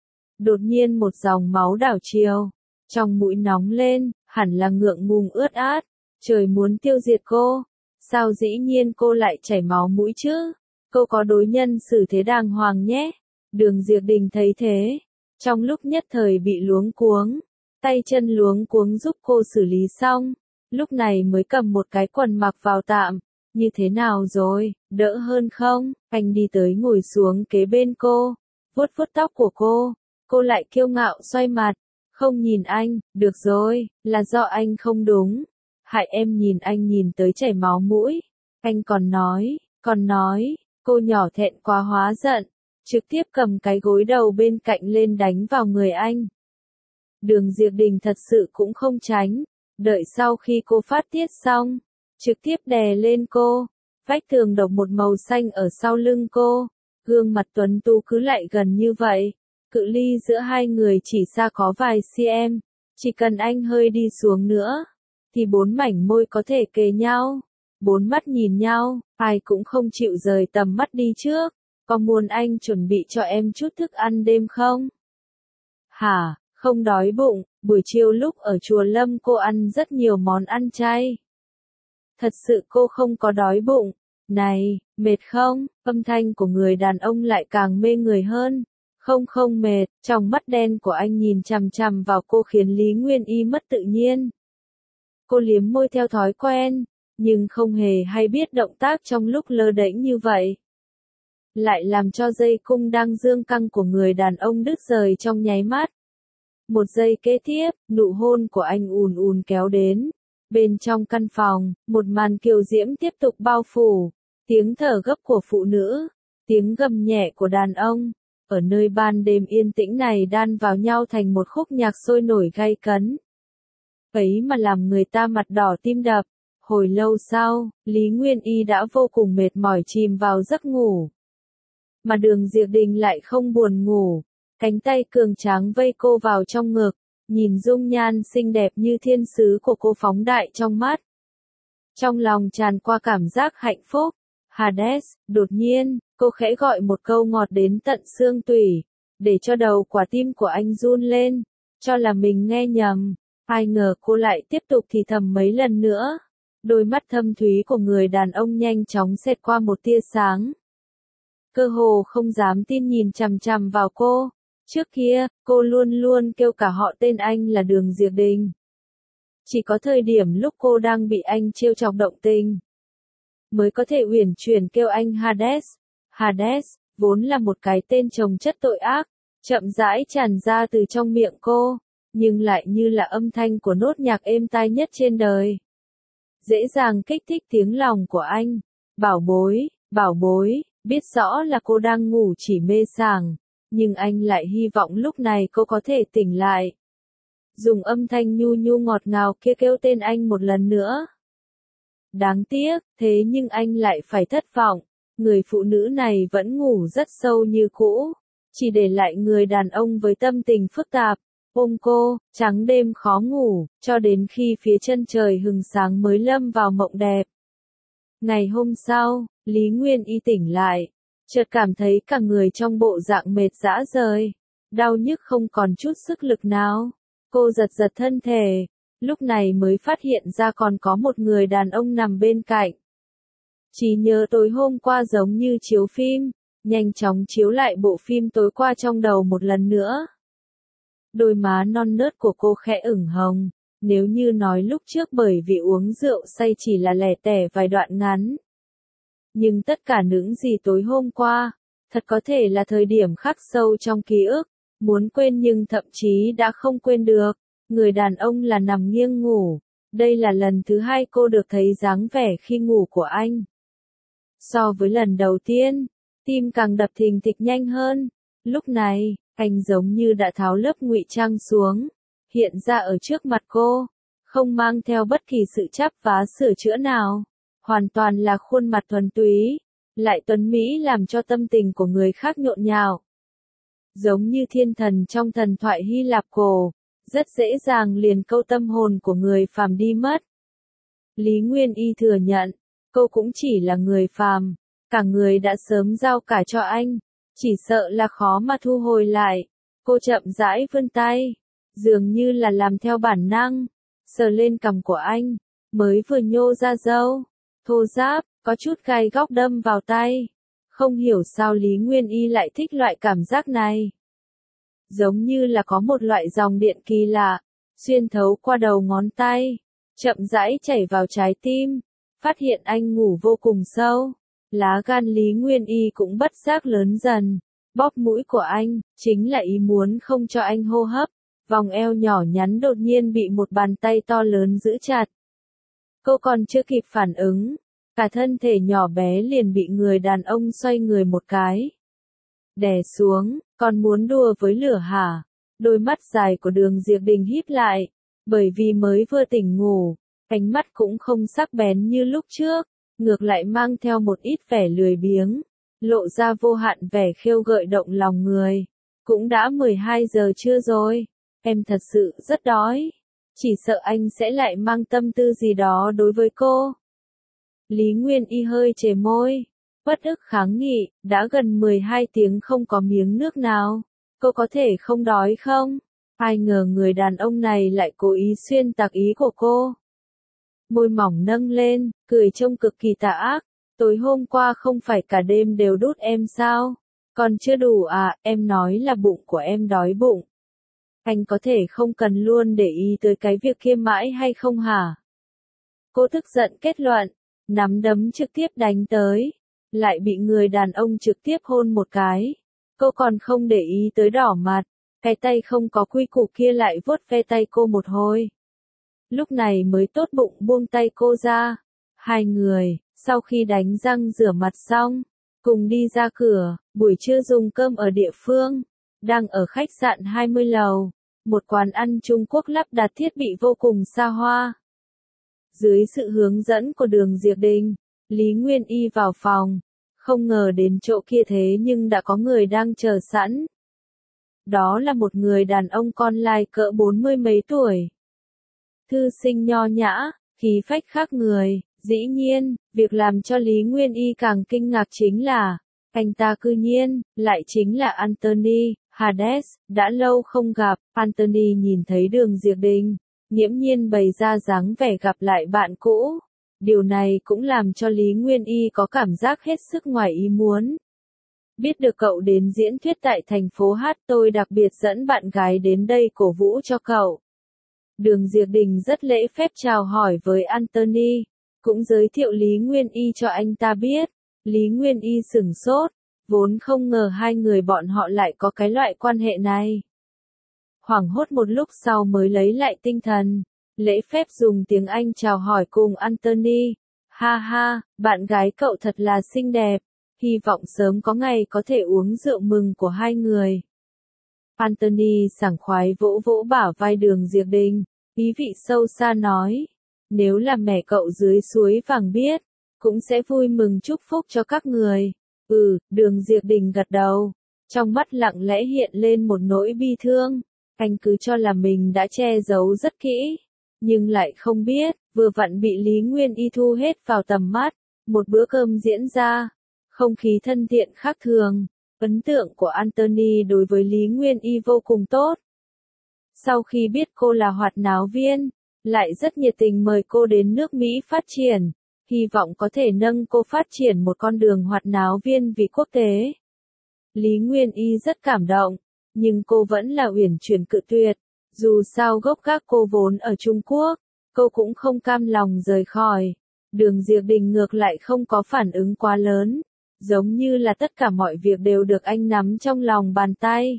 Đột nhiên một dòng máu đảo chiều, trong mũi nóng lên, hẳn là ngượng ngùng ướt át. Trời muốn tiêu diệt cô. Sao dĩ nhiên cô lại chảy máu mũi chứ? Cô có đối nhân xử thế đàng hoàng nhé. Đường Diệp Đình thấy thế, trong lúc nhất thời bị luống cuống, tay chân luống cuống giúp cô xử lý xong, lúc này mới cầm một cái quần mặc vào tạm. Như thế nào rồi, đỡ hơn không? Anh đi tới ngồi xuống kế bên cô, vuốt vuốt tóc của cô lại kiêu ngạo xoay mặt, không nhìn anh. Được rồi, là do anh không đúng. hại em nhìn anh nhìn tới chảy máu mũi. Anh còn nói, cô nhỏ thẹn quá hóa giận, trực tiếp cầm cái gối đầu bên cạnh lên đánh vào người anh. Đường Diệp Đình thật sự cũng không tránh, đợi sau khi cô phát tiết xong, trực tiếp đè lên cô, vách tường độc một màu xanh ở sau lưng cô, gương mặt tuấn tú cứ lại gần như vậy, cự ly giữa hai người chỉ xa có vài cm, chỉ cần anh hơi đi xuống nữa, thì bốn mảnh môi có thể kề nhau, bốn mắt nhìn nhau, ai cũng không chịu rời tầm mắt đi trước, có muốn anh chuẩn bị cho em chút thức ăn đêm không? Hả? Không đói bụng, buổi chiều lúc ở chùa Lâm cô ăn rất nhiều món ăn chay. Thật sự cô không có đói bụng. Này, mệt không? Âm thanh của người đàn ông lại càng mê người hơn. Không mệt, trong mắt đen của anh nhìn chằm chằm vào cô khiến Lý Nguyên Y mất tự nhiên. Cô liếm môi theo thói quen, nhưng không hề hay biết động tác trong lúc lơ đễnh như vậy. Lại làm cho dây cung đang dương căng của người đàn ông đứt rời trong nháy mắt. Một giây kế tiếp, nụ hôn của anh ùn ùn kéo đến. Bên trong căn phòng, một màn kiều diễm tiếp tục bao phủ. Tiếng thở gấp của phụ nữ, tiếng gầm nhẹ của đàn ông. Ở nơi ban đêm yên tĩnh này đan vào nhau thành một khúc nhạc sôi nổi gay cấn. Ấy mà làm người ta mặt đỏ tim đập. Hồi lâu sau, Lý Nguyên Y đã vô cùng mệt mỏi chìm vào giấc ngủ. Mà Đường Diệp Đình lại không buồn ngủ. Cánh tay cường tráng vây cô vào trong ngực, nhìn dung nhan xinh đẹp như thiên sứ của cô phóng đại trong mắt. Trong lòng tràn qua cảm giác hạnh phúc. Hades, đột nhiên, cô khẽ gọi một câu ngọt đến tận xương tủy, để cho đầu quả tim của anh run lên, cho là mình nghe nhầm. Ai ngờ cô lại tiếp tục thì thầm mấy lần nữa. Đôi mắt thâm thúy của người đàn ông nhanh chóng xẹt qua một tia sáng. Cơ hồ không dám tin nhìn chằm chằm vào cô. Trước kia, cô luôn luôn kêu cả họ tên anh là Đường Diệp Đình. Chỉ có thời điểm lúc cô đang bị anh trêu chọc động tình, mới có thể uyển chuyển kêu anh Hades. Hades, vốn là một cái tên chồng chất tội ác, chậm rãi tràn ra từ trong miệng cô, nhưng lại như là âm thanh của nốt nhạc êm tai nhất trên đời. Dễ dàng kích thích tiếng lòng của anh. Bảo bối, biết rõ là cô đang ngủ chỉ mê sảng. Nhưng anh lại hy vọng lúc này cô có thể tỉnh lại. Dùng âm thanh nhu nhu ngọt ngào kia kêu tên anh một lần nữa. Đáng tiếc, thế nhưng anh lại phải thất vọng. Người phụ nữ này vẫn ngủ rất sâu như cũ. Chỉ để lại người đàn ông với tâm tình phức tạp. Ôm cô, trắng đêm khó ngủ, cho đến khi phía chân trời hừng sáng mới lâm vào mộng đẹp. Ngày hôm sau, Lý Nguyên Y tỉnh lại. Chợt cảm thấy cả người trong bộ dạng mệt rã rời, đau nhức không còn chút sức lực nào. Cô giật giật thân thể, lúc này mới phát hiện ra còn có một người đàn ông nằm bên cạnh. Chỉ nhớ tối hôm qua giống như chiếu phim, nhanh chóng chiếu lại bộ phim tối qua trong đầu một lần nữa. Đôi má non nớt của cô khẽ ửng hồng, nếu như nói lúc trước bởi vì uống rượu say chỉ là lẻ tẻ vài đoạn ngắn. Nhưng tất cả những gì tối hôm qua, thật có thể là thời điểm khắc sâu trong ký ức, muốn quên nhưng thậm chí đã không quên được. Người đàn ông là nằm nghiêng ngủ, đây là lần thứ hai cô được thấy dáng vẻ khi ngủ của anh. So với lần đầu tiên, tim càng đập thình thịch nhanh hơn, lúc này, anh giống như đã tháo lớp ngụy trang xuống, hiện ra ở trước mặt cô, không mang theo bất kỳ sự chắp vá sửa chữa nào. Hoàn toàn là khuôn mặt thuần túy, lại tuấn mỹ làm cho tâm tình của người khác nhộn nhạo. Giống như thiên thần trong thần thoại Hy Lạp cổ, rất dễ dàng liền câu tâm hồn của người phàm đi mất. Lý Nguyên Y thừa nhận, cô cũng chỉ là người phàm, cả người đã sớm giao cả cho anh, chỉ sợ là khó mà thu hồi lại. Cô chậm rãi vươn tay, dường như là làm theo bản năng, sờ lên cằm của anh, mới vừa nhô ra râu. Thô ráp, có chút gai góc đâm vào tay. Không hiểu sao Lý Nguyên Y lại thích loại cảm giác này. Giống như là có một loại dòng điện kỳ lạ, xuyên thấu qua đầu ngón tay, chậm rãi chảy vào trái tim. Phát hiện anh ngủ vô cùng sâu. Lá gan Lý Nguyên Y cũng bất giác lớn dần. Bóp mũi của anh, chính là ý muốn không cho anh hô hấp. Vòng eo nhỏ nhắn đột nhiên bị một bàn tay to lớn giữ chặt. Cô còn chưa kịp phản ứng, cả thân thể nhỏ bé liền bị người đàn ông xoay người một cái. Đè xuống, còn muốn đùa với lửa hả? Đôi mắt dài của Đường Diệp Đình híp lại, bởi vì mới vừa tỉnh ngủ, ánh mắt cũng không sắc bén như lúc trước, ngược lại mang theo một ít vẻ lười biếng, lộ ra vô hạn vẻ khêu gợi động lòng người. Cũng đã 12 giờ trưa rồi, em thật sự rất đói, chỉ sợ anh sẽ lại mang tâm tư gì đó đối với cô. Lý Nguyên Y hơi chề môi, bất ức kháng nghị, đã gần 12 tiếng không có miếng nước nào, cô có thể không đói không? Ai ngờ người đàn ông này lại cố ý xuyên tạc ý của cô. Môi mỏng nâng lên, cười trông cực kỳ tà ác, tối hôm qua không phải cả đêm đều đút em sao? Còn chưa đủ à, em nói là bụng của em đói bụng. Anh có thể không cần luôn để ý tới cái việc kia mãi hay không hả? Cô tức giận kết luận, nắm đấm trực tiếp đánh tới, lại bị người đàn ông trực tiếp hôn một cái. Cô còn không để ý tới đỏ mặt, cái tay không có quy củ kia lại vuốt ve tay cô một hồi. Lúc này mới tốt bụng buông tay cô ra. Hai người, sau khi đánh răng rửa mặt xong, cùng đi ra cửa, buổi trưa dùng cơm ở địa phương, đang ở khách sạn 20 lầu, một quán ăn Trung Quốc lắp đặt thiết bị vô cùng xa hoa. Dưới sự hướng dẫn của Đường Diệp Đình, Lý Nguyên Y vào phòng, không ngờ đến chỗ kia thế nhưng đã có người đang chờ sẵn. Đó là một người đàn ông con lai cỡ 40 mấy tuổi. Thư sinh nho nhã, khí phách khác người, dĩ nhiên, việc làm cho Lý Nguyên Y càng kinh ngạc chính là, anh ta cư nhiên, lại chính là Anthony Hades, đã lâu không gặp. Anthony nhìn thấy Đường Diệp Đình, nghiễm nhiên bày ra dáng vẻ gặp lại bạn cũ. Điều này cũng làm cho Lý Nguyên Y có cảm giác hết sức ngoài ý muốn. Biết được cậu đến diễn thuyết tại thành phố Hát, tôi đặc biệt dẫn bạn gái đến đây cổ vũ cho cậu. Đường Diệp Đình rất lễ phép chào hỏi với Anthony, cũng giới thiệu Lý Nguyên Y cho anh ta biết. Lý Nguyên Y sửng sốt, vốn không ngờ hai người bọn họ lại có cái loại quan hệ này. Hoảng hốt một lúc sau mới lấy lại tinh thần, lễ phép dùng tiếng Anh chào hỏi cùng Anthony. Ha ha, bạn gái cậu thật là xinh đẹp, hy vọng sớm có ngày có thể uống rượu mừng của hai người. Anthony sảng khoái vỗ vỗ bả vai Đường Diệp Đình, ý vị sâu xa nói, nếu là mẹ cậu dưới suối vàng biết, cũng sẽ vui mừng chúc phúc cho các người. Đường Diệp Đình gật đầu, trong mắt lặng lẽ hiện lên một nỗi bi thương, anh cứ cho là mình đã che giấu rất kỹ, nhưng lại không biết, vừa vặn bị Lý Nguyên Y thu hết vào tầm mắt, một bữa cơm diễn ra, không khí thân thiện khác thường, ấn tượng của Anthony đối với Lý Nguyên Y vô cùng tốt. Sau khi biết cô là hoạt náo viên, lại rất nhiệt tình mời cô đến nước Mỹ phát triển, hy vọng có thể nâng cô phát triển một con đường hoạt náo viên vì quốc tế. Lý Nguyên Y rất cảm động, nhưng cô vẫn là uyển chuyển cự tuyệt, dù sao gốc gác cô vốn ở Trung Quốc, cô cũng không cam lòng rời khỏi. Đường Diệp Đình ngược lại không có phản ứng quá lớn, giống như là tất cả mọi việc đều được anh nắm trong lòng bàn tay.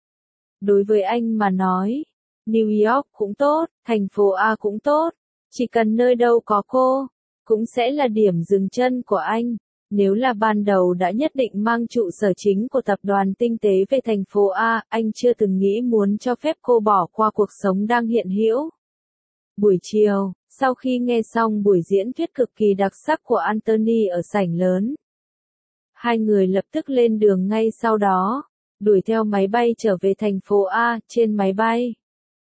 Đối với anh mà nói, New York cũng tốt, thành phố A cũng tốt, chỉ cần nơi đâu có cô, cũng sẽ là điểm dừng chân của anh. Nếu là ban đầu đã nhất định mang trụ sở chính của tập đoàn tinh tế về thành phố A, anh chưa từng nghĩ muốn cho phép cô bỏ qua cuộc sống đang hiện hữu. Buổi chiều, sau khi nghe xong buổi diễn thuyết cực kỳ đặc sắc của Anthony ở sảnh lớn, hai người lập tức lên đường ngay sau đó, đuổi theo máy bay trở về thành phố A. Trên máy bay,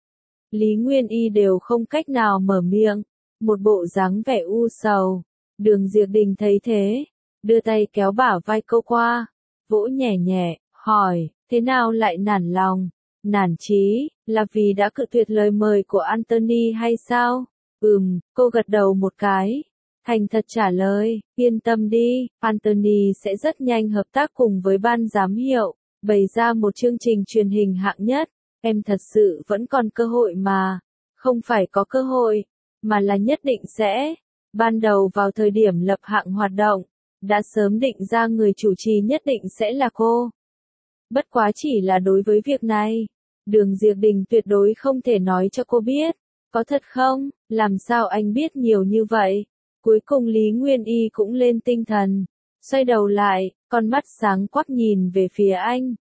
Lý Nguyên Y đều không cách nào mở miệng, một bộ dáng vẻ u sầu. Đường Diệp Đình thấy thế, đưa tay kéo bả vai cô qua, vỗ nhẹ nhẹ, hỏi, thế nào lại nản lòng? Nản chí, là vì đã cự tuyệt lời mời của Anthony hay sao? Cô gật đầu một cái, thành thật trả lời, yên tâm đi, Anthony sẽ rất nhanh hợp tác cùng với ban giám hiệu, bày ra một chương trình truyền hình hạng nhất. Em thật sự vẫn còn cơ hội mà, không phải có cơ hội, mà là nhất định sẽ. Ban đầu vào thời điểm lập hạng hoạt động, đã sớm định ra người chủ trì nhất định sẽ là cô. Bất quá chỉ là đối với việc này, Đường Diệp Đình tuyệt đối không thể nói cho cô biết, Có thật không? Làm sao anh biết nhiều như vậy? Cuối cùng Lý Nguyên Y cũng lên tinh thần. Xoay đầu lại, con mắt sáng quắc nhìn về phía anh.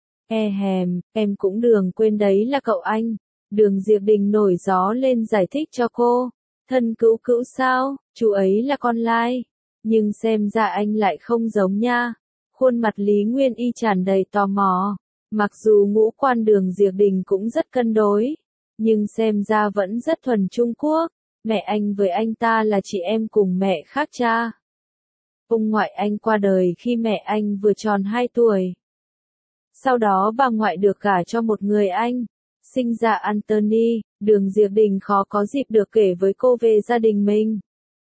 Em cũng đừng quên đấy là cậu anh. Đường Diệp Đình nổi gió lên giải thích cho cô. Thân cữu cữu sao, chú ấy là con lai. Nhưng xem ra anh lại không giống nha. Khuôn mặt Lý Nguyên Y tràn đầy tò mò. Mặc dù ngũ quan Đường Diệp Đình cũng rất cân đối. Nhưng xem ra vẫn rất thuần Trung Quốc. Mẹ anh với anh ta là chị em cùng mẹ khác cha. Ông ngoại anh qua đời khi mẹ anh vừa tròn 2 tuổi. Sau đó bà ngoại được gả cho một người Anh, sinh ra Anthony. Đường Diệp Đình khó có dịp được kể với cô về gia đình mình.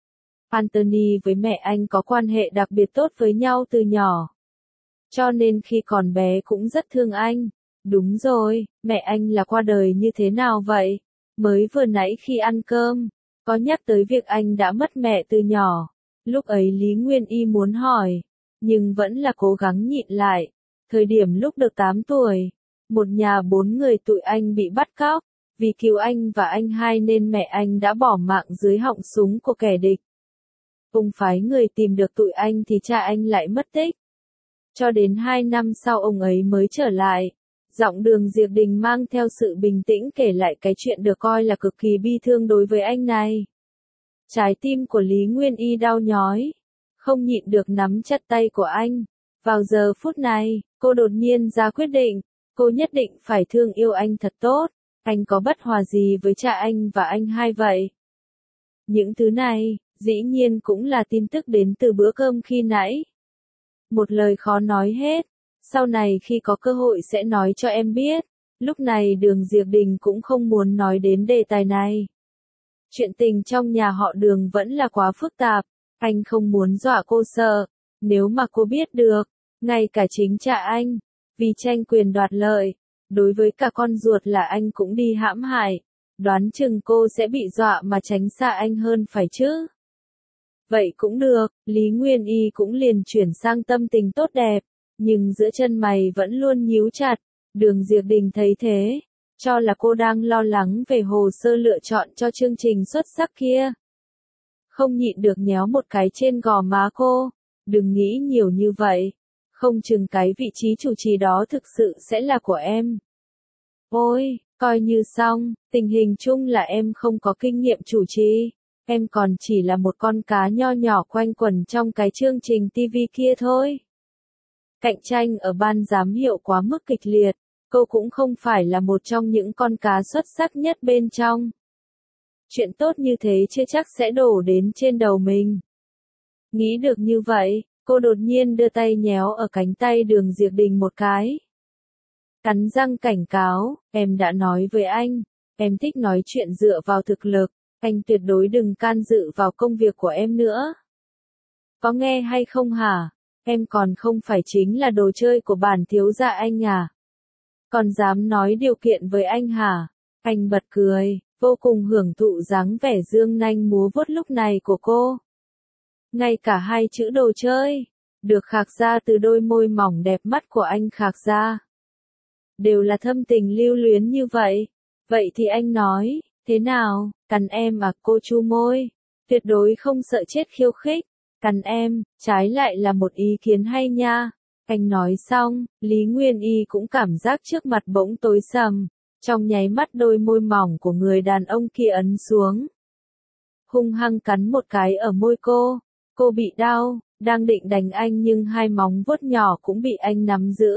Anthony với mẹ anh có quan hệ đặc biệt tốt với nhau từ nhỏ. Cho nên khi còn bé cũng rất thương anh. Đúng rồi, mẹ anh là qua đời như thế nào vậy? Mới vừa nãy khi ăn cơm, có nhắc tới việc anh đã mất mẹ từ nhỏ. Lúc ấy Lý Nguyên Y muốn hỏi, nhưng vẫn là cố gắng nhịn lại. Thời điểm lúc được 8 tuổi, một nhà 4 người tụi anh bị bắt cóc. Vì cứu anh và anh hai nên mẹ anh đã bỏ mạng dưới họng súng của kẻ địch. Ông phái người tìm được tụi anh thì cha anh lại mất tích. Cho đến 2 năm sau ông ấy mới trở lại. Giọng Đường Diệp Đình mang theo sự bình tĩnh kể lại cái chuyện được coi là cực kỳ bi thương đối với anh này. Trái tim của Lý Nguyên Y đau nhói. Không nhịn được nắm chặt tay của anh. Vào giờ phút này, cô đột nhiên ra quyết định. Cô nhất định phải thương yêu anh thật tốt. Anh có bất hòa gì với cha anh và anh hai vậy? Những thứ này, dĩ nhiên cũng là tin tức đến từ bữa cơm khi nãy. Một lời khó nói hết. Sau này khi có cơ hội sẽ nói cho em biết. Lúc này Đường Diệp Đình cũng không muốn nói đến đề tài này. Chuyện tình trong nhà họ Đường vẫn là quá phức tạp. Anh không muốn dọa cô sợ. Nếu mà cô biết được, ngay cả chính cha anh, vì tranh quyền đoạt lợi, đối với cả con ruột là anh cũng đi hãm hại. Đoán chừng cô sẽ bị dọa mà tránh xa anh hơn phải chứ. Vậy cũng được, Lý Nguyên Y cũng liền chuyển sang tâm tình tốt đẹp. Nhưng giữa chân mày vẫn luôn nhíu chặt. Đường Diệp Đình thấy thế, cho là cô đang lo lắng về hồ sơ lựa chọn cho chương trình xuất sắc kia. Không nhịn được nhéo một cái trên gò má cô. Đừng nghĩ nhiều như vậy. Không chừng cái vị trí chủ trì đó thực sự sẽ là của em. Ôi, coi như xong, tình hình chung là em không có kinh nghiệm chủ trì. Em còn chỉ là một con cá nho nhỏ quanh quẩn trong cái chương trình TV kia thôi. Cạnh tranh ở ban giám hiệu quá mức kịch liệt, cô cũng không phải là một trong những con cá xuất sắc nhất bên trong. Chuyện tốt như thế chưa chắc sẽ đổ đến trên đầu mình. Nghĩ được như vậy, cô đột nhiên đưa tay nhéo ở cánh tay Đường Diệp Đình một cái. Cắn răng cảnh cáo, em đã nói với anh, em thích nói chuyện dựa vào thực lực, anh tuyệt đối đừng can dự vào công việc của em nữa. Có nghe hay không hả? Em còn không phải chính là đồ chơi của bản thiếu gia anh à? Còn dám nói điều kiện với anh hả? Anh bật cười, vô cùng hưởng thụ dáng vẻ dương nanh múa vuốt lúc này của cô. Ngay cả hai chữ đồ chơi, được khạc ra từ đôi môi mỏng đẹp mắt của anh khạc ra. Đều là thâm tình lưu luyến như vậy. Vậy thì anh nói, thế nào, cắn em à? Cô chu môi, tuyệt đối không sợ chết khiêu khích. Cắn em, trái lại là một ý kiến hay nha. Anh nói xong, Lý Nguyên Y cũng cảm giác trước mặt bỗng tối sầm. Trong nháy mắt đôi môi mỏng của người đàn ông kia ấn xuống. Hung hăng cắn một cái ở môi cô. Cô bị đau, đang định đánh anh nhưng hai móng vuốt nhỏ cũng bị anh nắm giữ.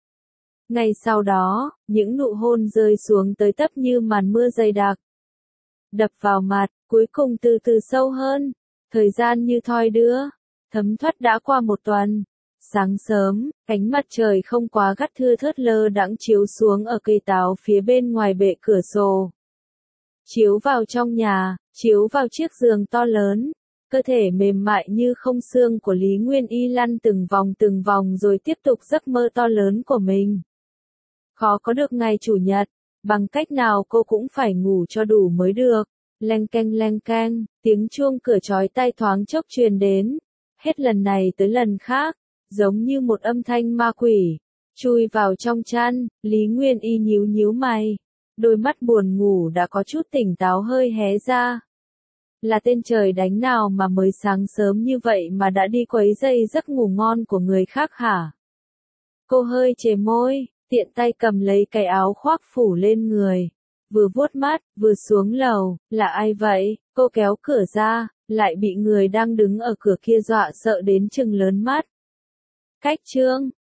Ngay sau đó, những nụ hôn rơi xuống tới tấp như màn mưa dày đặc. Đập vào mặt, cuối cùng từ từ sâu hơn. Thời gian như thoi đưa, thấm thoát đã qua một tuần. Sáng sớm, ánh mặt trời không quá gắt thưa thớt lơ đãng chiếu xuống ở cây táo phía bên ngoài bệ cửa sổ. Chiếu vào trong nhà, chiếu vào chiếc giường to lớn. Cơ thể mềm mại như không xương của Lý Nguyên Y lăn từng vòng rồi tiếp tục giấc mơ to lớn của mình. Khó có được ngày chủ nhật, bằng cách nào cô cũng phải ngủ cho đủ mới được. Leng keng, tiếng chuông cửa chói tai thoáng chốc truyền đến. Hết lần này tới lần khác, giống như một âm thanh ma quỷ. Chui vào trong chăn, Lý Nguyên Y nhíu mày. đôi mắt buồn ngủ đã có chút tỉnh táo hơi hé ra. Là tên trời đánh nào mà mới sáng sớm như vậy mà đã đi quấy rầy giấc ngủ ngon của người khác hả? Cô hơi chề môi, tiện tay cầm lấy cái áo khoác phủ lên người. Vừa vuốt mắt, vừa xuống lầu, là ai vậy? Cô kéo cửa ra, lại bị người đang đứng ở cửa kia dọa sợ đến trừng lớn mắt. Cách Trương,